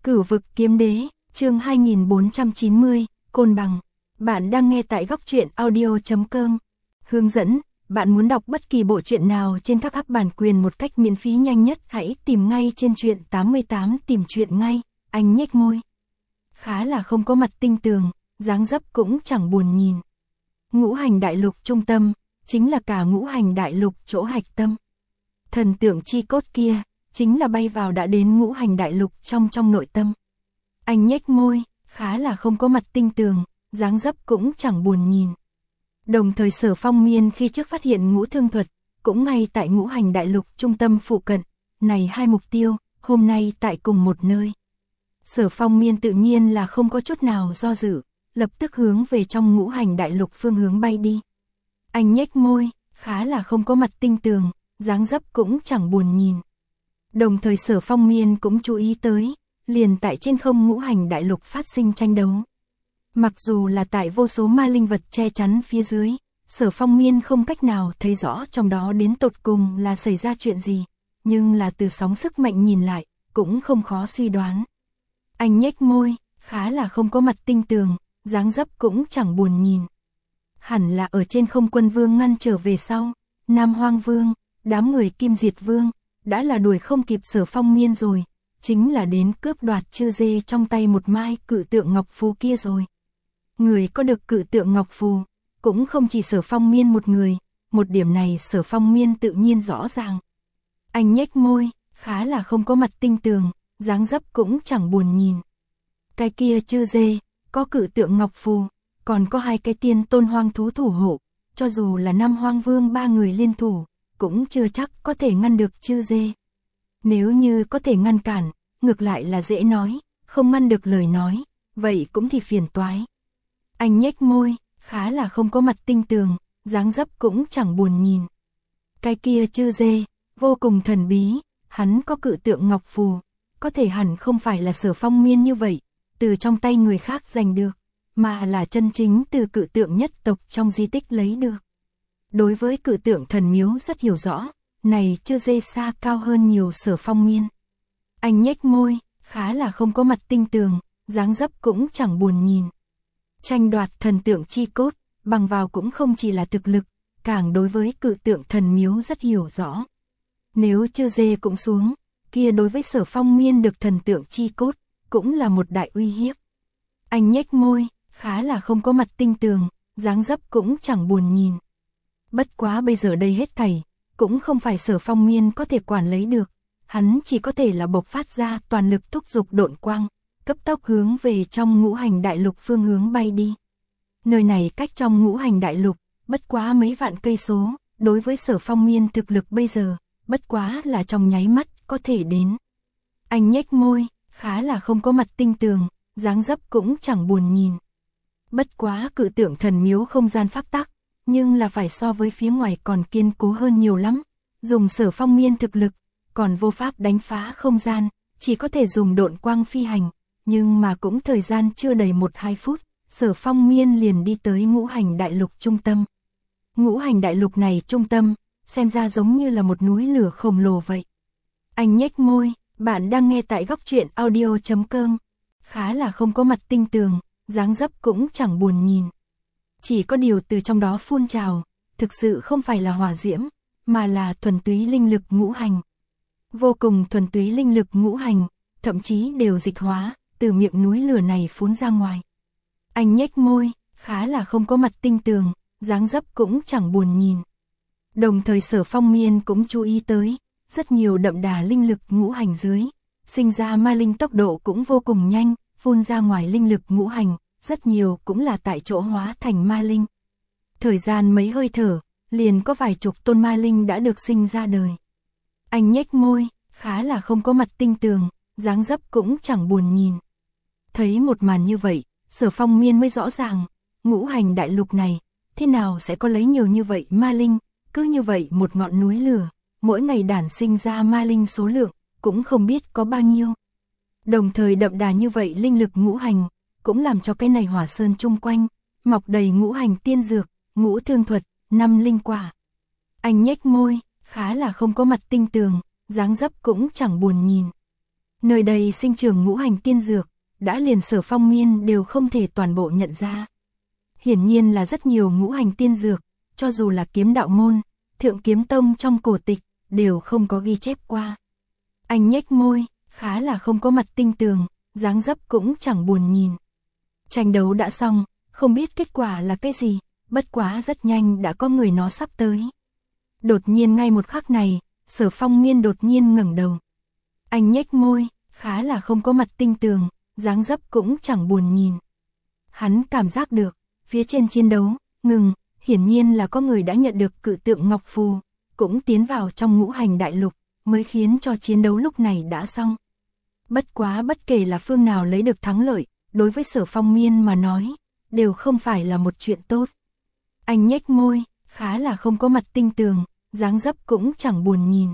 Cửu vực kiếm đế, chương 2490, Côn Bằng. Bạn đang nghe tại góc truyện audio.com. Hướng dẫn, bạn muốn đọc bất kỳ bộ truyện nào trên các app bản quyền một cách miễn phí nhanh nhất, hãy tìm ngay trên truyện 88 tìm truyện ngay. Anh nhếch môi. Khá là không có mặt tinh tường, dáng dấp cũng chẳng buồn nhìn. Ngũ hành đại lục trung tâm, chính là cả ngũ hành đại lục chỗ hạch tâm. Thần tượng chi cốt kia, chính là bay vào đã đến ngũ hành đại lục trong nội tâm. Anh nhếch môi, khá là không có mặt tinh tường, dáng dấp cũng chẳng buồn nhìn. Đồng thời Sở Phong Miên khi trước phát hiện ngũ thương thuật, cũng ngay tại ngũ hành đại lục trung tâm phụ cận, này hai mục tiêu, hôm nay tại cùng một nơi. Sở Phong Miên tự nhiên là không có chút nào do dự, lập tức hướng về trong ngũ hành đại lục phương hướng bay đi. Anh nhếch môi, khá là không có mặt tinh tường, dáng dấp cũng chẳng buồn nhìn. Đồng thời Sở Phong Miên cũng chú ý tới, liền tại trên không ngũ hành đại lục phát sinh tranh đấu. Mặc dù là tại vô số ma linh vật che chắn phía dưới, Sở Phong Miên không cách nào thấy rõ trong đó đến tột cùng là xảy ra chuyện gì, nhưng là từ sóng sức mạnh nhìn lại, cũng không khó suy đoán. Anh nhếch môi, khá là không có mặt tinh tường, dáng dấp cũng chẳng buồn nhìn. Hẳn là ở trên không quân vương ngăn trở về sau, Nam Hoang Vương, đám người Kim Diệt Vương, đã là đuổi không kịp Sở Phong Miên rồi, chính là đến cướp đoạt chư dê trong tay một mai cự tượng ngọc phù kia rồi. Người có được cự tượng ngọc phù, cũng không chỉ Sở Phong Miên một người, một điểm này Sở Phong Miên tự nhiên rõ ràng. Anh nhếch môi, khá là không có mặt tinh tường, dáng dấp cũng chẳng buồn nhìn. Cái kia chư dê, có cự tượng ngọc phù, còn có hai cái tiên tôn hoang thú thủ hộ, cho dù là Nam Hoang Vương ba người liên thủ, cũng chưa chắc có thể ngăn được chư dê. Nếu như có thể ngăn cản, ngược lại là dễ nói, không ngăn được lời nói, vậy cũng thì phiền toái. Anh nhếch môi, khá là không có mặt tinh tường, dáng dấp cũng chẳng buồn nhìn. Cái kia chư dê, vô cùng thần bí, hắn có cự tượng ngọc phù, có thể hẳn không phải là Sở Phong Miên như vậy, từ trong tay người khác giành được, mà là chân chính từ cự tượng nhất tộc trong di tích lấy được. Đối với cự tượng thần miếu rất hiểu rõ, này chư dê xa cao hơn nhiều Sở Phong Miên. Anh nhếch môi, khá là không có mặt tinh tường, dáng dấp cũng chẳng buồn nhìn. Tranh đoạt thần tượng chi cốt, bằng vào cũng không chỉ là thực lực, càng đối với cự tượng thần miếu rất hiểu rõ. Nếu chư dê cũng xuống, kia đối với Sở Phong Miên được thần tượng chi cốt, cũng là một đại uy hiếp. Anh nhếch môi, khá là không có mặt tinh tường, dáng dấp cũng chẳng buồn nhìn. Bất quá bây giờ đây hết thảy, cũng không phải Sở Phong Miên có thể quản lấy được, hắn chỉ có thể là bộc phát ra toàn lực thúc giục độn quang, cấp tốc hướng về trong ngũ hành đại lục phương hướng bay đi. Nơi này cách trong ngũ hành đại lục, bất quá mấy vạn cây số, đối với Sở Phong Miên thực lực bây giờ, bất quá là trong nháy mắt có thể đến. Anh nhếch môi, khá là không có mặt tinh tường, dáng dấp cũng chẳng buồn nhìn. Bất quá cự tượng thần miếu không gian pháp tắc, nhưng là phải so với phía ngoài còn kiên cố hơn nhiều lắm. Dùng Sở Phong Miên thực lực, còn vô pháp đánh phá không gian, chỉ có thể dùng độn quang phi hành, nhưng mà cũng thời gian chưa đầy 1-2 phút, Sở Phong Miên liền đi tới ngũ hành đại lục trung tâm. Ngũ hành đại lục này trung tâm, xem ra giống như là một núi lửa khổng lồ vậy. Anh nhếch môi, bạn đang nghe tại góc truyện audio.com, khá là không có mặt tinh tường, dáng dấp cũng chẳng buồn nhìn. Chỉ có điều từ trong đó phun trào, thực sự không phải là hỏa diễm, mà là thuần túy linh lực ngũ hành. Vô cùng thuần túy linh lực ngũ hành, thậm chí đều dịch hóa, từ miệng núi lửa này phun ra ngoài. Anh nhếch môi, khá là không có mặt tinh tường, dáng dấp cũng chẳng buồn nhìn. Đồng thời Sở Phong Miên cũng chú ý tới, rất nhiều đậm đà linh lực ngũ hành dưới, sinh ra ma linh tốc độ cũng vô cùng nhanh, phun ra ngoài linh lực ngũ hành, rất nhiều cũng là tại chỗ hóa thành ma linh. Thời gian mấy hơi thở, liền có vài chục tôn ma linh đã được sinh ra đời. Anh nhếch môi, khá là không có mặt tinh tường, dáng dấp cũng chẳng buồn nhìn. Thấy một màn như vậy, Sở Phong Miên mới rõ ràng, ngũ hành đại lục này, thế nào sẽ có lấy nhiều như vậy ma linh, cứ như vậy một ngọn núi lửa, mỗi ngày đản sinh ra ma linh số lượng, cũng không biết có bao nhiêu. Đồng thời đậm đà như vậy linh lực ngũ hành, cũng làm cho cái này hỏa sơn chung quanh, mọc đầy ngũ hành tiên dược, ngũ thương thuật, 5 linh quả. Anh nhếch môi, khá là không có mặt tinh tường, dáng dấp cũng chẳng buồn nhìn. Nơi đây sinh trưởng ngũ hành tiên dược, đã liền Sở Phong Miên đều không thể toàn bộ nhận ra. Hiển nhiên là rất nhiều ngũ hành tiên dược, cho dù là kiếm đạo môn, thượng kiếm tông trong cổ tịch, đều không có ghi chép qua. Anh nhếch môi, khá là không có mặt tinh tường, dáng dấp cũng chẳng buồn nhìn. Tranh đấu đã xong, không biết kết quả là cái gì, bất quá rất nhanh đã có người nó sắp tới. Đột nhiên ngay một khắc này, Sở Phong Miên đột nhiên ngẩng đầu. Anh nhếch môi, khá là không có mặt tinh tường, dáng dấp cũng chẳng buồn nhìn. Hắn cảm giác được, phía trên chiến đấu, ngừng, hiển nhiên là có người đã nhận được cự tượng Ngọc Phù, cũng tiến vào trong ngũ hành đại lục, mới khiến cho chiến đấu lúc này đã xong. Bất quá bất kể là phương nào lấy được thắng lợi, đối với Sở Phong Miên mà nói, đều không phải là một chuyện tốt. Anh nhếch môi, khá là không có mặt tinh tường, dáng dấp cũng chẳng buồn nhìn.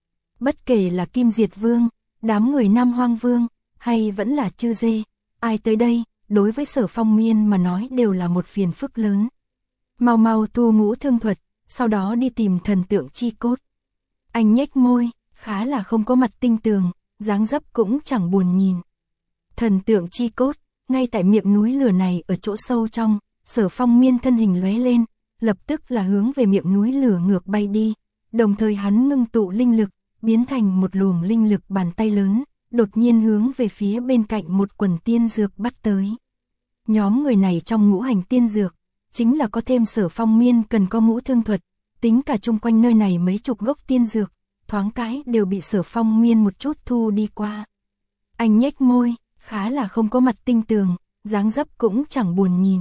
Bất kể là Kim Diệt Vương, đám người Nam Hoang Vương, hay vẫn là Chư Dê, ai tới đây, đối với Sở Phong Miên mà nói đều là một phiền phức lớn. Mau mau tu ngũ thương thuật, sau đó đi tìm thần tượng chi cốt. Anh nhếch môi, khá là không có mặt tinh tường, dáng dấp cũng chẳng buồn nhìn. Thần tượng chi cốt, ngay tại miệng núi lửa này ở chỗ sâu trong, Sở Phong Miên thân hình lóe lên, lập tức là hướng về miệng núi lửa ngược bay đi, đồng thời hắn ngưng tụ linh lực, biến thành một luồng linh lực bàn tay lớn, đột nhiên hướng về phía bên cạnh một quần tiên dược bắt tới. Nhóm người này trong ngũ hành tiên dược, chính là có thêm Sở Phong Miên cần có ngũ thương thuật, tính cả chung quanh nơi này mấy chục gốc tiên dược, thoáng cái đều bị Sở Phong Miên một chút thu đi qua. Anh nhếch môi, khá là không có mặt tinh tường, dáng dấp cũng chẳng buồn nhìn.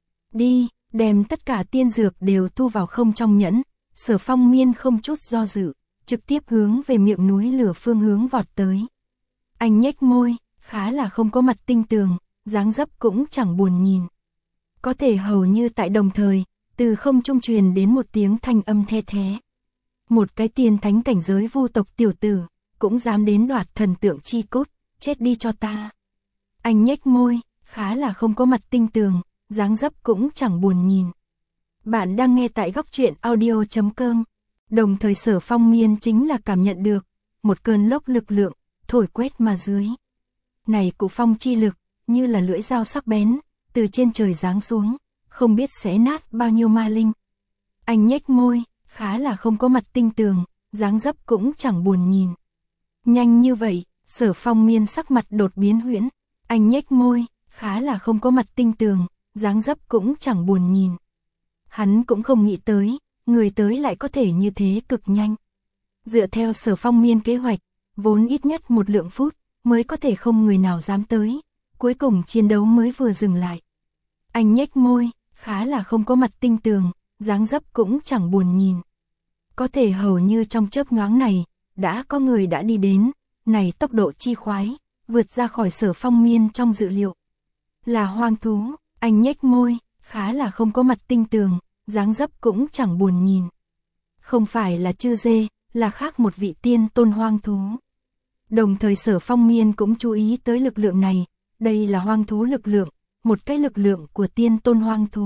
Đi, đem tất cả tiên dược đều thu vào không trong nhẫn, Sở Phong Miên không chút do dự, trực tiếp hướng về miệng núi lửa phương hướng vọt tới. Anh nhếch môi, khá là không có mặt tinh tường, dáng dấp cũng chẳng buồn nhìn. Có thể hầu như tại đồng thời, từ không trung truyền đến một tiếng thanh âm the thé. Một cái tiên thánh cảnh giới vu tộc tiểu tử, cũng dám đến đoạt thần tượng chi cốt, chết đi cho ta. Anh nhếch môi, khá là không có mặt tinh tường, dáng dấp cũng chẳng buồn nhìn. Bạn đang nghe tại góc truyện audio.com. Đồng thời Sở Phong Miên chính là cảm nhận được một cơn lốc lực lượng thổi quét mà dưới. Này cụ phong chi lực, như là lưỡi dao sắc bén, từ trên trời giáng xuống, không biết xé nát bao nhiêu ma linh. Anh nhếch môi, khá là không có mặt tinh tường, dáng dấp cũng chẳng buồn nhìn. Nhanh như vậy, Sở Phong Miên sắc mặt đột biến huyễn, anh nhếch môi, khá là không có mặt tinh tường, dáng dấp cũng chẳng buồn nhìn. Hắn cũng không nghĩ tới, người tới lại có thể như thế cực nhanh. Dựa theo Sở Phong Miên kế hoạch, vốn ít nhất một lượng phút, mới có thể không người nào dám tới, cuối cùng chiến đấu mới vừa dừng lại. Anh nhếch môi, khá là không có mặt tinh tường, dáng dấp cũng chẳng buồn nhìn. Có thể hầu như trong chớp nhoáng này, đã có người đã đi đến, này tốc độ chi khoái, vượt ra khỏi Sở Phong Miên trong dự liệu. Là hoang thú, anh nhếch môi, khá là không có mặt tinh tường, dáng dấp cũng chẳng buồn nhìn. Không phải là Chư Dê, là khác một vị tiên tôn hoang thú. Đồng thời Sở Phong Miên cũng chú ý tới lực lượng này, đây là hoang thú lực lượng, một cái lực lượng của tiên tôn hoang thú.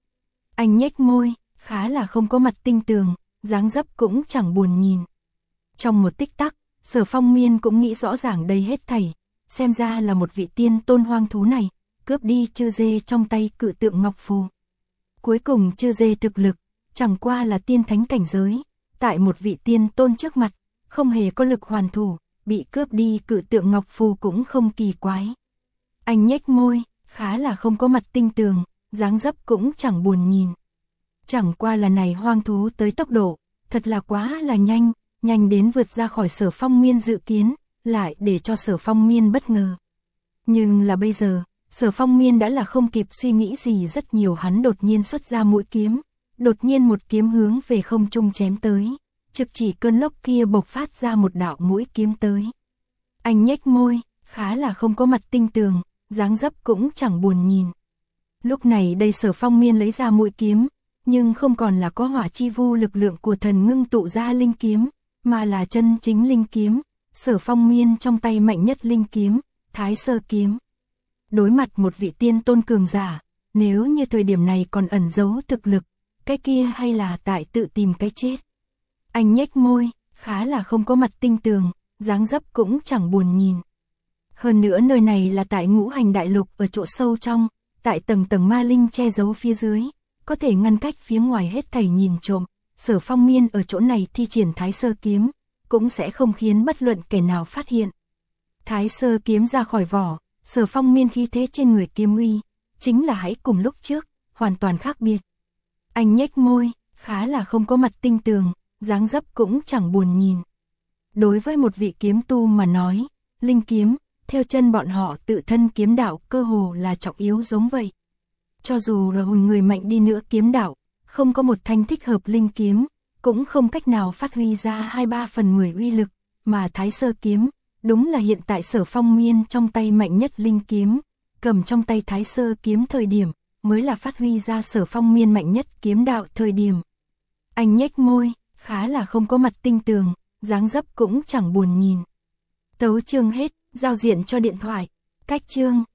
Anh nhếch môi, khá là không có mặt tinh tường, dáng dấp cũng chẳng buồn nhìn. Trong một tích tắc, Sở Phong Miên cũng nghĩ rõ ràng đây hết thảy, xem ra là một vị tiên tôn hoang thú này, cướp đi Chư Dê trong tay cự tượng Ngọc Phù. Cuối cùng Chư Dê thực lực, chẳng qua là tiên thánh cảnh giới, tại một vị tiên tôn trước mặt, không hề có lực hoàn thủ, bị cướp đi cự tượng Ngọc Phù cũng không kỳ quái. Anh nhếch môi, khá là không có mặt tinh tường, dáng dấp cũng chẳng buồn nhìn. Chẳng qua là này hoang thú tới tốc độ, thật là quá là nhanh, nhanh đến vượt ra khỏi Sở Phong Miên dự kiến, lại để cho Sở Phong Miên bất ngờ. Nhưng là bây giờ, Sở Phong Miên đã là không kịp suy nghĩ gì rất nhiều, hắn đột nhiên xuất ra mũi kiếm, đột nhiên một kiếm hướng về không trung chém tới, trực chỉ cơn lốc kia bộc phát ra một đạo mũi kiếm tới. Anh nhếch môi, khá là không có mặt tinh tường, dáng dấp cũng chẳng buồn nhìn. Lúc này đây Sở Phong Miên lấy ra mũi kiếm, nhưng không còn là có hỏa chi vu lực lượng của thần ngưng tụ ra linh kiếm, mà là chân chính linh kiếm, Sở Phong Miên trong tay mạnh nhất linh kiếm, Thái Sơ kiếm. Đối mặt một vị tiên tôn cường giả, nếu như thời điểm này còn ẩn giấu thực lực, cái kia hay là tại tự tìm cái chết. Anh nhếch môi, khá là không có mặt tinh tường, dáng dấp cũng chẳng buồn nhìn. Hơn nữa nơi này là tại Ngũ Hành Đại Lục ở chỗ sâu trong, tại tầng tầng ma linh che giấu phía dưới, có thể ngăn cách phía ngoài hết thảy nhìn trộm. Sở Phong Miên ở chỗ này thi triển Thái Sơ Kiếm, cũng sẽ không khiến bất luận kẻ nào phát hiện. Thái Sơ Kiếm ra khỏi vỏ, Sở Phong Miên khí thế trên người kiếm uy, chính là hãy cùng lúc trước, hoàn toàn khác biệt. Anh nhếch môi, khá là không có mặt tinh tường, dáng dấp cũng chẳng buồn nhìn. Đối với một vị kiếm tu mà nói, linh kiếm, theo chân bọn họ tự thân kiếm đạo cơ hồ là trọng yếu giống vậy. Cho dù là hồn người mạnh đi nữa kiếm đạo, không có một thanh thích hợp linh kiếm, cũng không cách nào phát huy ra 2-3 phần 10 uy lực, mà Thái Sơ Kiếm, đúng là hiện tại Sở Phong Miên trong tay mạnh nhất linh kiếm, cầm trong tay Thái Sơ Kiếm thời điểm, mới là phát huy ra Sở Phong Miên mạnh nhất kiếm đạo thời điểm. Anh nhếch môi, khá là không có mặt tinh tường, dáng dấp cũng chẳng buồn nhìn. Tấu chương hết, giao diện cho điện thoại, cách chương.